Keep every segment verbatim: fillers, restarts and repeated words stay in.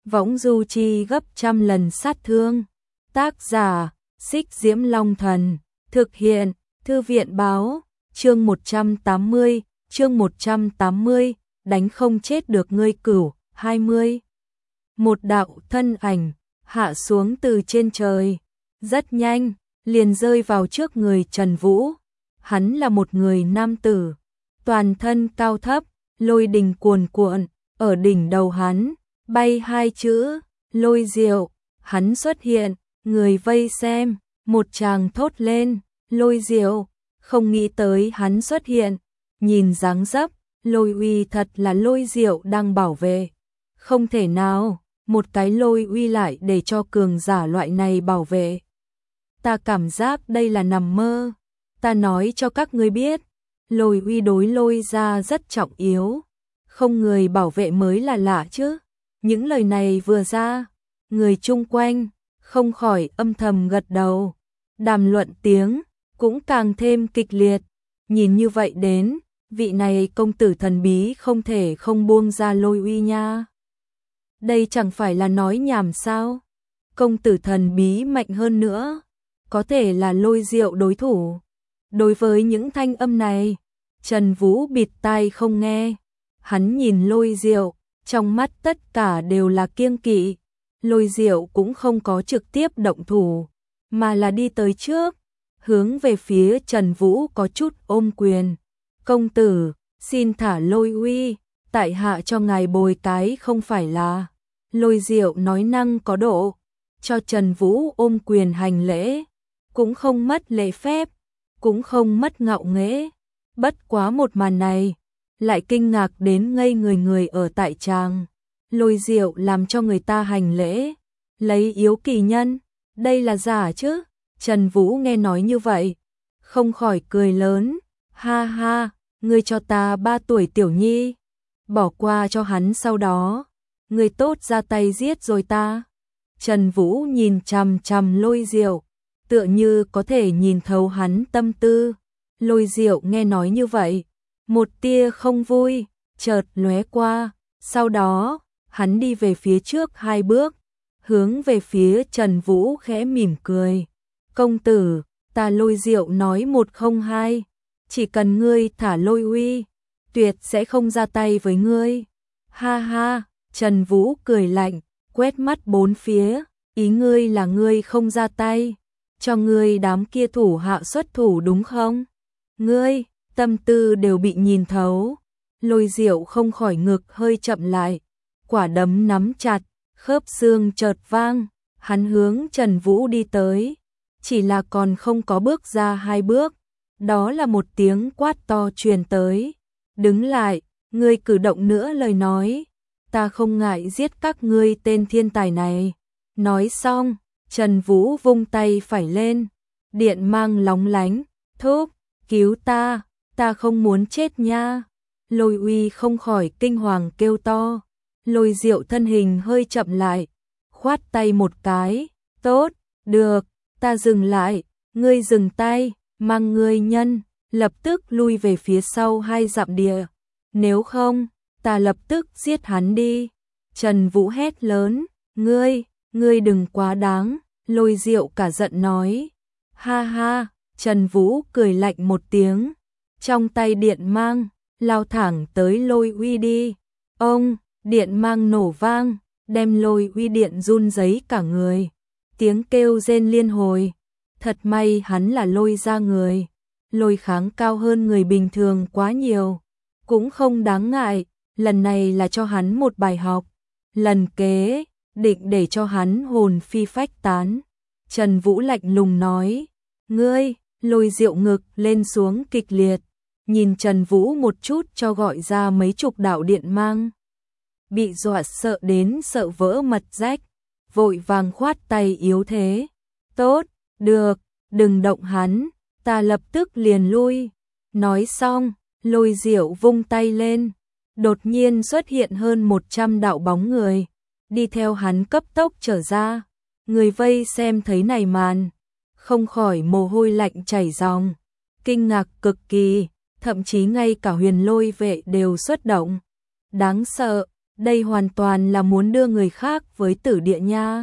võng du chi gấp trăm lần sát thương. Tác giả, Xích Diễm Long Thần, thực hiện, Thư viện báo, chương một trăm tám mươi, chương một trăm tám mươi, đánh không chết được ngươi cửu, hai mươi. Một đạo thân ảnh, hạ xuống từ trên trời, rất nhanh, liền rơi vào trước người Trần Vũ. Hắn là một người nam tử, toàn thân cao thấp, lôi đình cuồn cuộn, ở đỉnh đầu hắn, bay hai chữ, lôi diệu. Hắn xuất hiện, người vây xem, một tràng thốt lên, lôi diệu, không nghĩ tới hắn xuất hiện, nhìn dáng dấp, lôi uy thật là lôi diệu đang bảo vệ. Không thể nào, một cái lôi uy lại để cho cường giả loại này bảo vệ. Ta cảm giác đây là nằm mơ. Ta nói cho các ngươi biết, lôi uy đối lôi ra rất trọng yếu, không người bảo vệ mới là lạ chứ. Những lời này vừa ra, người chung quanh không khỏi âm thầm gật đầu, đàm luận tiếng cũng càng thêm kịch liệt. Nhìn như vậy đến, vị này công tử thần bí không thể không buông ra lôi uy nha. Đây chẳng phải là nói nhảm sao? Công tử thần bí mạnh hơn nữa, có thể là lôi diệu đối thủ. Đối với những thanh âm này, Trần Vũ bịt tai không nghe. Hắn nhìn lôi diệu, trong mắt tất cả đều là kiêng kỵ. Lôi diệu cũng không có trực tiếp động thủ, mà là đi tới trước, hướng về phía Trần Vũ có chút ôm quyền. Công tử, xin thả lôi uy, tại hạ cho ngài bồi cái không phải là. Lôi diệu nói năng có độ, cho Trần Vũ ôm quyền hành lễ, cũng không mất lễ phép, cũng không mất ngạo nghễ. Bất quá một màn này, lại kinh ngạc đến ngây người người ở tại tràng. Lôi diệu làm cho người ta hành lễ, lấy yếu kỳ nhân, đây là giả chứ? Trần Vũ nghe nói như vậy, không khỏi cười lớn, ha ha, ngươi cho ta ba tuổi tiểu nhi, bỏ qua cho hắn sau đó, ngươi tốt ra tay giết rồi ta. Trần Vũ nhìn chằm chằm lôi diệu, tựa như có thể nhìn thấu hắn tâm tư. Lôi diệu nghe nói như vậy, một tia không vui chợt lóe qua, sau đó hắn đi về phía trước hai bước, hướng về phía Trần Vũ khẽ mỉm cười. Công tử, ta lôi diệu nói một không hai, chỉ cần ngươi thả lôi uy, tuyệt sẽ không ra tay với ngươi. Ha ha, Trần Vũ cười lạnh, quét mắt bốn phía, ý ngươi là ngươi không ra tay, cho ngươi đám kia thủ hạ xuất thủ đúng không? Ngươi, tâm tư đều bị nhìn thấu. Lôi diệu không khỏi ngực hơi chậm lại, quả đấm nắm chặt, khớp xương chợt vang, hắn hướng Trần Vũ đi tới, chỉ là còn không có bước ra hai bước, đó là một tiếng quát to truyền tới. Đứng lại, ngươi cử động nữa lời nói, ta không ngại giết các ngươi tên thiên tài này. Nói xong, Trần Vũ vung tay phải lên, điện mang lóng lánh, thúc, cứu ta, ta không muốn chết nha. Lôi uy không khỏi kinh hoàng kêu to. Lôi diệu thân hình hơi chậm lại, khoát tay một cái, tốt, được, ta dừng lại, ngươi dừng tay, mang ngươi nhân, lập tức lui về phía sau hai dặm địa, nếu không, ta lập tức giết hắn đi. Trần Vũ hét lớn, ngươi, ngươi đừng quá đáng. Lôi diệu cả giận nói, ha ha. Trần Vũ cười lạnh một tiếng, trong tay điện mang, lao thẳng tới lôi uy đi. Ông, điện mang nổ vang, đem lôi uy điện run rẩy cả người, tiếng kêu rên liên hồi. Thật may hắn là lôi ra người, lôi kháng cao hơn người bình thường quá nhiều, cũng không đáng ngại, lần này là cho hắn một bài học, lần kế, định để cho hắn hồn phi phách tán. Trần Vũ lạnh lùng nói, ngươi. Lôi diệu ngực lên xuống kịch liệt, nhìn Trần Vũ một chút cho gọi ra mấy chục đạo điện mang. Bị dọa sợ đến sợ vỡ mật rách, vội vàng khoát tay yếu thế. Tốt, được, đừng động hắn, ta lập tức liền lui. Nói xong, lôi diệu vung tay lên, đột nhiên xuất hiện hơn một trăm đạo bóng người, đi theo hắn cấp tốc trở ra. Người vây xem thấy này màn, không khỏi mồ hôi lạnh chảy ròng, kinh ngạc cực kỳ, thậm chí ngay cả huyền lôi vệ đều xuất động. Đáng sợ, đây hoàn toàn là muốn đưa người khác với tử địa nha.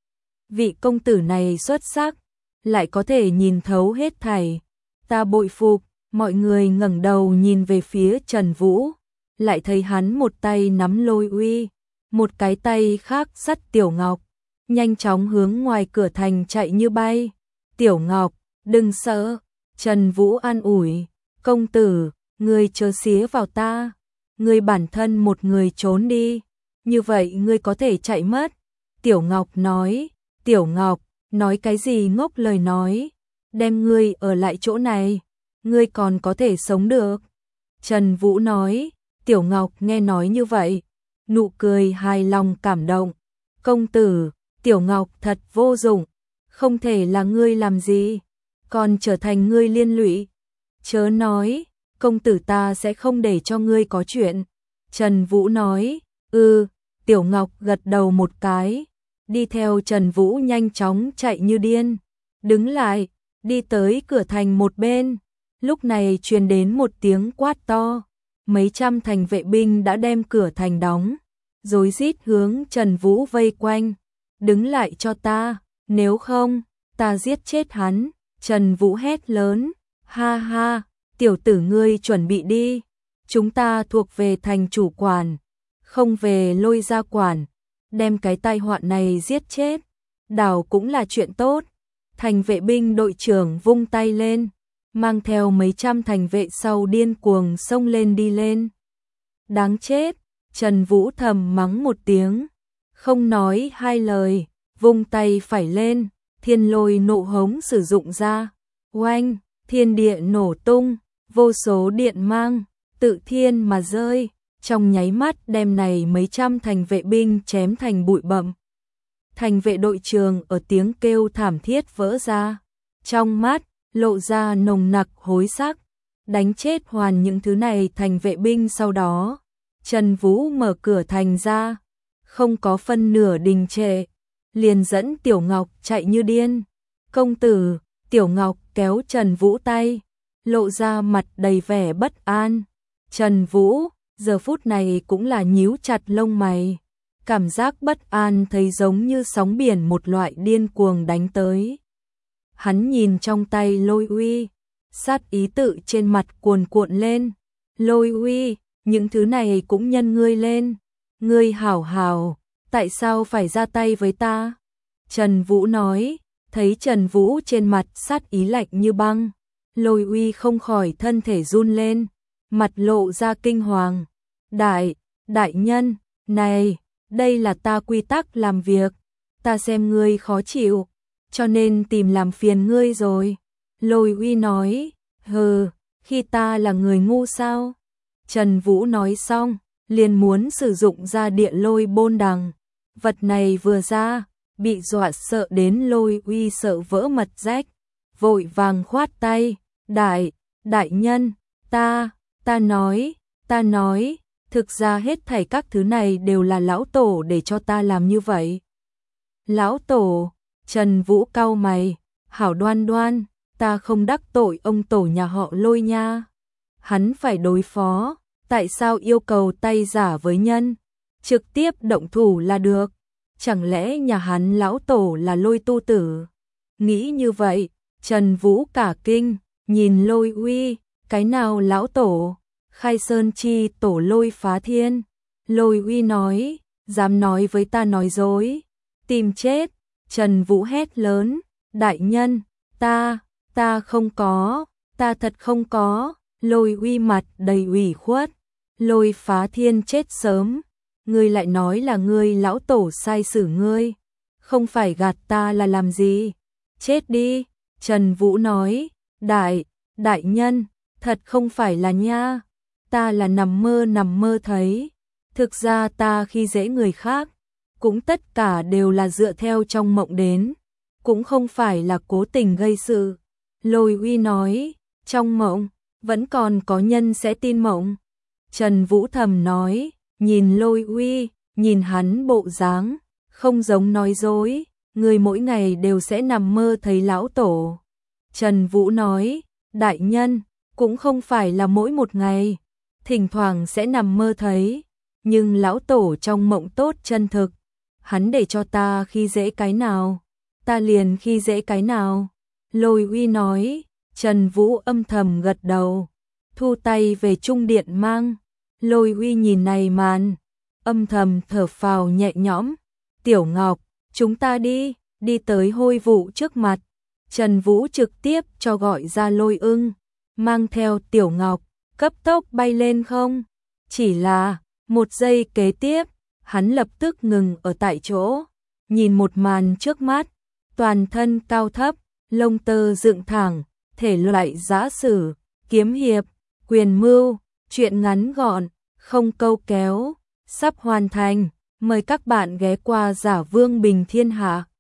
Vị công tử này xuất sắc, lại có thể nhìn thấu hết thảy, ta bội phục. Mọi người ngẩng đầu nhìn về phía Trần Vũ, lại thấy hắn một tay nắm Lôi Uy, một cái tay khác dắt Tiểu Ngọc, nhanh chóng hướng ngoài cửa thành chạy như bay. Tiểu Ngọc, đừng sợ, Trần Vũ an ủi, công tử, ngươi chớ xía vào ta, ngươi bản thân một người trốn đi, như vậy ngươi có thể chạy mất. Tiểu Ngọc nói, Tiểu Ngọc, nói cái gì ngốc lời nói, đem ngươi ở lại chỗ này, ngươi còn có thể sống được. Trần Vũ nói, Tiểu Ngọc nghe nói như vậy, nụ cười hài lòng cảm động, công tử, Tiểu Ngọc thật vô dụng, không thể là ngươi làm gì, còn trở thành ngươi liên lụy. Chớ nói, công tử ta sẽ không để cho ngươi có chuyện. Trần Vũ nói, ừ, Tiểu Ngọc gật đầu một cái, đi theo Trần Vũ nhanh chóng chạy như điên, đứng lại, đi tới cửa thành một bên. Lúc này truyền đến một tiếng quát to, mấy trăm thành vệ binh đã đem cửa thành đóng, rối rít hướng Trần Vũ vây quanh, đứng lại cho ta, nếu không, ta giết chết hắn. Trần Vũ hét lớn, ha ha, tiểu tử ngươi chuẩn bị đi, chúng ta thuộc về thành chủ quản, không về Lôi gia quản, đem cái tai họa này giết chết, đảo cũng là chuyện tốt. Thành vệ binh đội trưởng vung tay lên, mang theo mấy trăm thành vệ sau điên cuồng xông lên đi lên. Đáng chết, Trần Vũ thầm mắng một tiếng, không nói hai lời, vung tay phải lên, thiên lôi nộ hống sử dụng ra, oanh, thiên địa nổ tung, vô số điện mang, tự thiên mà rơi, trong nháy mắt đem này mấy trăm thành vệ binh chém thành bụi bặm. Thành vệ đội trưởng ở tiếng kêu thảm thiết vỡ ra, trong mắt lộ ra nồng nặc hối sắc, đánh chết hoàn những thứ này thành vệ binh. Sau đó Trần Vũ mở cửa thành ra, không có phân nửa đình trệ, liền dẫn Tiểu Ngọc chạy như điên. Công tử, Tiểu Ngọc kéo Trần Vũ tay, lộ ra mặt đầy vẻ bất an. Trần Vũ giờ phút này cũng là nhíu chặt lông mày, cảm giác bất an thấy giống như sóng biển một loại điên cuồng đánh tới. Hắn nhìn trong tay Lôi Uy, sát ý tự trên mặt cuồn cuộn lên. Lôi Uy, những thứ này cũng nhân ngươi lên, ngươi hảo hảo, tại sao phải ra tay với ta? Trần Vũ nói, thấy Trần Vũ trên mặt sát ý lạnh như băng, Lôi Uy không khỏi thân thể run lên, mặt lộ ra kinh hoàng. Đại, đại nhân, này, đây là ta quy tắc làm việc, ta xem ngươi khó chịu, cho nên tìm làm phiền ngươi rồi. Lôi Uy nói, hừ, khi ta là người ngu sao? Trần Vũ nói xong, liền muốn sử dụng ra địa lôi bôn đằng. Vật này vừa ra, bị dọa sợ đến Lôi Uy sợ vỡ mật rách, vội vàng khoát tay, đại, đại nhân, ta, ta nói, ta nói, thực ra hết thảy các thứ này đều là lão tổ để cho ta làm như vậy. Lão tổ, Trần Vũ cau mày, hảo đoan đoan, ta không đắc tội ông tổ nhà họ Lôi nha. Hắn phải đối phó, tại sao yêu cầu tay giả với nhân, trực tiếp động thủ là được. Chẳng lẽ nhà hắn lão tổ là Lôi tu tử? Nghĩ như vậy, Trần Vũ cả kinh, nhìn Lôi Uy, cái nào lão tổ? Khai Sơn chi tổ Lôi Phá Thiên. Lôi Uy nói, dám nói với ta nói dối, tìm chết. Trần Vũ hét lớn, đại nhân, ta, ta không có, ta thật không có. Lôi Uy mặt đầy ủy khuất, Lôi Phá Thiên chết sớm, ngươi lại nói là ngươi lão tổ sai xử ngươi, không phải gạt ta là làm gì? Chết đi. Trần Vũ nói, đại, đại nhân, thật không phải là nha, ta là nằm mơ nằm mơ thấy, thực ra ta khi dễ người khác, cũng tất cả đều là dựa theo trong mộng đến, cũng không phải là cố tình gây sự. Lôi Uy nói, trong mộng, vẫn còn có nhân sẽ tin mộng. Trần Vũ thầm nói, nhìn Lôi Uy, nhìn hắn bộ dáng, không giống nói dối, người mỗi ngày đều sẽ nằm mơ thấy lão tổ. Trần Vũ nói, đại nhân, cũng không phải là mỗi một ngày, thỉnh thoảng sẽ nằm mơ thấy, nhưng lão tổ trong mộng tốt chân thực, hắn để cho ta khi dễ cái nào, ta liền khi dễ cái nào. Lôi Uy nói. Trần Vũ âm thầm gật đầu, thu tay về trung điện mang. Lôi Uy nhìn này màn, âm thầm thở phào nhẹ nhõm. Tiểu Ngọc, chúng ta đi, đi tới Hôi Vụ trước mặt. Trần Vũ trực tiếp cho gọi ra Lôi Ưng, mang theo Tiểu Ngọc, cấp tốc bay lên không. Chỉ là, một giây kế tiếp, hắn lập tức ngừng ở tại chỗ, nhìn một màn trước mắt, toàn thân cao thấp, lông tơ dựng thẳng, thể loại giã sử, kiếm hiệp, quyền mưu, truyện ngắn gọn, không câu kéo, sắp hoàn thành. Mời các bạn ghé qua Giả Vương Bình Thiên Hạ.